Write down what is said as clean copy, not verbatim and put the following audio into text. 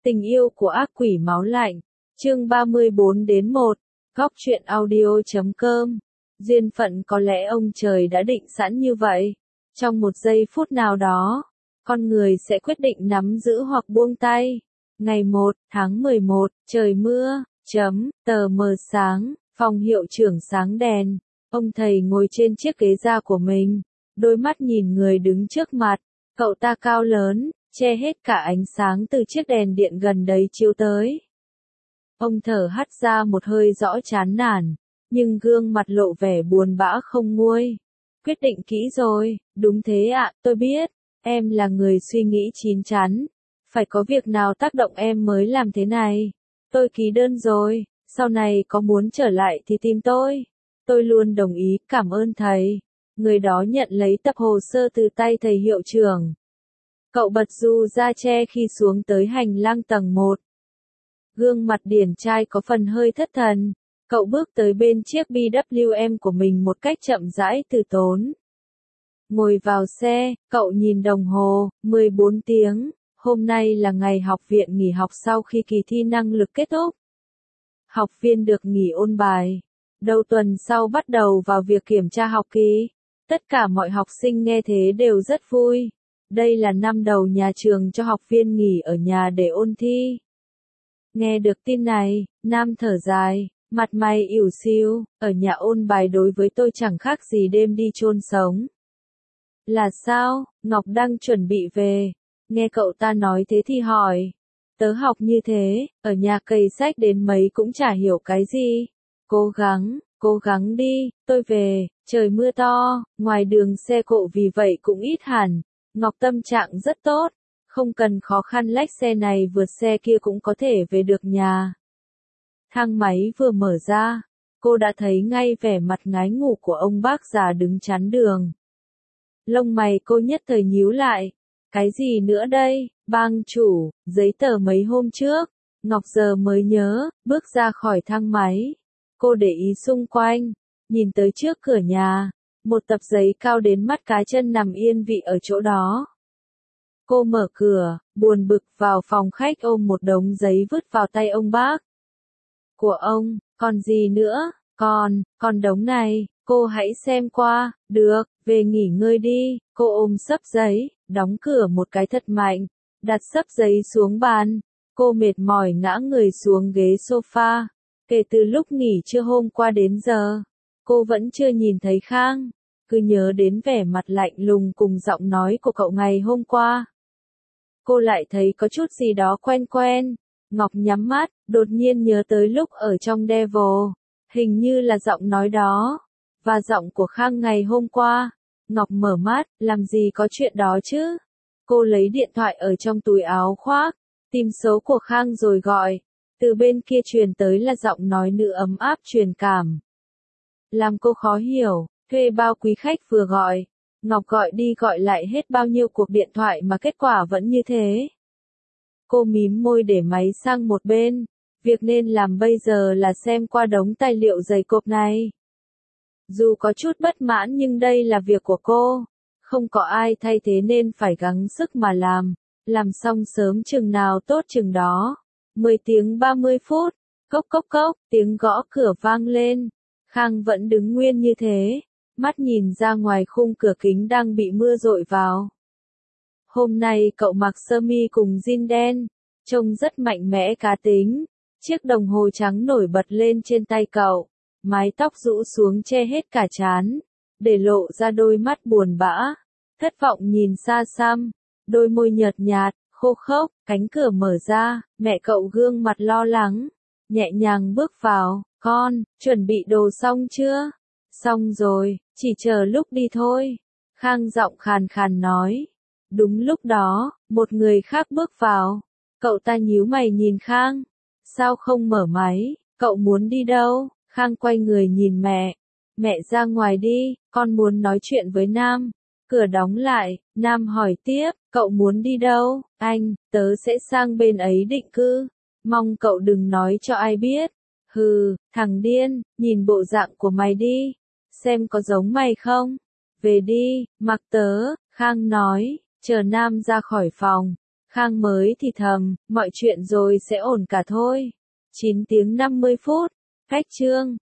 Tình yêu của ác quỷ máu lạnh, chương 34-1, góc truyện audio.com. Duyên phận có lẽ ông trời đã định sẵn như vậy. Trong một giây phút nào đó, con người sẽ quyết định nắm giữ hoặc buông tay. Ngày 1 tháng 11, trời mưa, tờ mờ sáng, phòng hiệu trưởng sáng đèn. Ông thầy ngồi trên chiếc ghế da của mình, đôi mắt nhìn người đứng trước mặt. Cậu ta cao lớn, che hết cả ánh sáng từ chiếc đèn điện gần đấy chiếu tới. Ông thở hắt ra một hơi rõ chán nản, nhưng gương mặt lộ vẻ buồn bã không nguôi. Quyết định kỹ rồi, đúng thế ạ, tôi biết, em là người suy nghĩ chín chắn. Phải có việc nào tác động em mới làm thế này. Tôi ký đơn rồi, sau này có muốn trở lại thì tìm tôi. Tôi luôn đồng ý, cảm ơn thầy. Người đó nhận lấy tập hồ sơ từ tay thầy hiệu trưởng. Cậu bật dù ra che khi xuống tới hành lang tầng 1. Gương mặt điển trai có phần hơi thất thần. Cậu bước tới bên chiếc BWM của mình một cách chậm rãi từ tốn. Ngồi vào xe, cậu nhìn đồng hồ, 14 tiếng. Hôm nay là ngày học viện nghỉ học sau khi kỳ thi năng lực kết thúc. Học viên được nghỉ ôn bài. Đầu tuần sau bắt đầu vào việc kiểm tra học kỳ. Tất cả mọi học sinh nghe thế đều rất vui. Đây là năm đầu nhà trường cho học viên nghỉ ở nhà để ôn thi. Nghe được tin này, Nam thở dài, mặt mày ỉu xìu, ở nhà ôn bài đối với tôi chẳng khác gì đêm đi chôn sống. Là sao? Ngọc đang chuẩn bị về. Nghe cậu ta nói thế thì hỏi. Tớ học như thế, ở nhà cày sách đến mấy cũng chả hiểu cái gì. Cố gắng đi, tôi về, trời mưa to, ngoài đường xe cộ vì vậy cũng ít hẳn. Ngọc tâm trạng rất tốt, không cần khó khăn lách xe này vượt xe kia cũng có thể về được nhà. Thang máy vừa mở ra, cô đã thấy ngay vẻ mặt ngái ngủ của ông bác già đứng chắn đường. Lông mày cô nhất thời nhíu lại. Cái gì nữa đây, bang chủ, giấy tờ mấy hôm trước. Ngọc giờ mới nhớ, bước ra khỏi thang máy. Cô để ý xung quanh, nhìn tới trước cửa nhà. Một tập giấy cao đến mắt cá chân nằm yên vị ở chỗ đó. Cô mở cửa, buồn bực vào phòng khách ôm một đống giấy vứt vào tay ông bác. Của ông, còn gì nữa, còn đống này, cô hãy xem qua, được, về nghỉ ngơi đi. Cô ôm xấp giấy, đóng cửa một cái thật mạnh, đặt xấp giấy xuống bàn. Cô mệt mỏi ngã người xuống ghế sofa. Kể từ lúc nghỉ trưa hôm qua đến giờ, cô vẫn chưa nhìn thấy Khang. Cứ nhớ đến vẻ mặt lạnh lùng cùng giọng nói của cậu ngày hôm qua. Cô lại thấy có chút gì đó quen quen. Ngọc nhắm mắt, đột nhiên nhớ tới lúc ở trong Devil. Hình như là giọng nói đó. Và giọng của Khang ngày hôm qua. Ngọc mở mắt, làm gì có chuyện đó chứ? Cô lấy điện thoại ở trong túi áo khoác, tìm số của Khang rồi gọi. Từ bên kia truyền tới là giọng nói nữ ấm áp truyền cảm. Làm cô khó hiểu, thuê bao quý khách vừa gọi. Ngọc gọi đi gọi lại hết bao nhiêu cuộc điện thoại mà kết quả vẫn như thế. Cô mím môi để máy sang một bên. Việc nên làm bây giờ là xem qua đống tài liệu dày cộp này. Dù có chút bất mãn nhưng đây là việc của cô. Không có ai thay thế nên phải gắng sức mà làm. Làm xong sớm chừng nào tốt chừng đó. 10 tiếng 30 phút. Cốc cốc cốc, tiếng gõ cửa vang lên. Khang vẫn đứng nguyên như thế. Mắt nhìn ra ngoài khung cửa kính đang bị mưa dội vào. Hôm nay cậu mặc sơ mi cùng jean đen. Trông rất mạnh mẽ cá tính. Chiếc đồng hồ trắng nổi bật lên trên tay cậu. Mái tóc rũ xuống che hết cả trán, để lộ ra đôi mắt buồn bã, thất vọng nhìn xa xăm, đôi môi nhợt nhạt, khô khốc. Cánh cửa mở ra, mẹ cậu gương mặt lo lắng, nhẹ nhàng bước vào. Con, chuẩn bị đồ xong chưa? Xong rồi, chỉ chờ lúc đi thôi. Khang giọng khàn khàn nói. Đúng lúc đó, một người khác bước vào. Cậu ta nhíu mày nhìn Khang. Sao không mở máy, cậu muốn đi đâu? Khang quay người nhìn mẹ. Mẹ ra ngoài đi, con muốn nói chuyện với Nam. Cửa đóng lại, Nam hỏi tiếp, cậu muốn đi đâu? Anh, tớ sẽ sang bên ấy định cư. Mong cậu đừng nói cho ai biết. Hừ, thằng điên, nhìn bộ dạng của mày đi. Xem có giống mày không? Về đi, mặc tớ, Khang nói, chờ Nam ra khỏi phòng. Khang mới thì thầm, mọi chuyện rồi sẽ ổn cả thôi. 9 tiếng 50 phút. Cách chương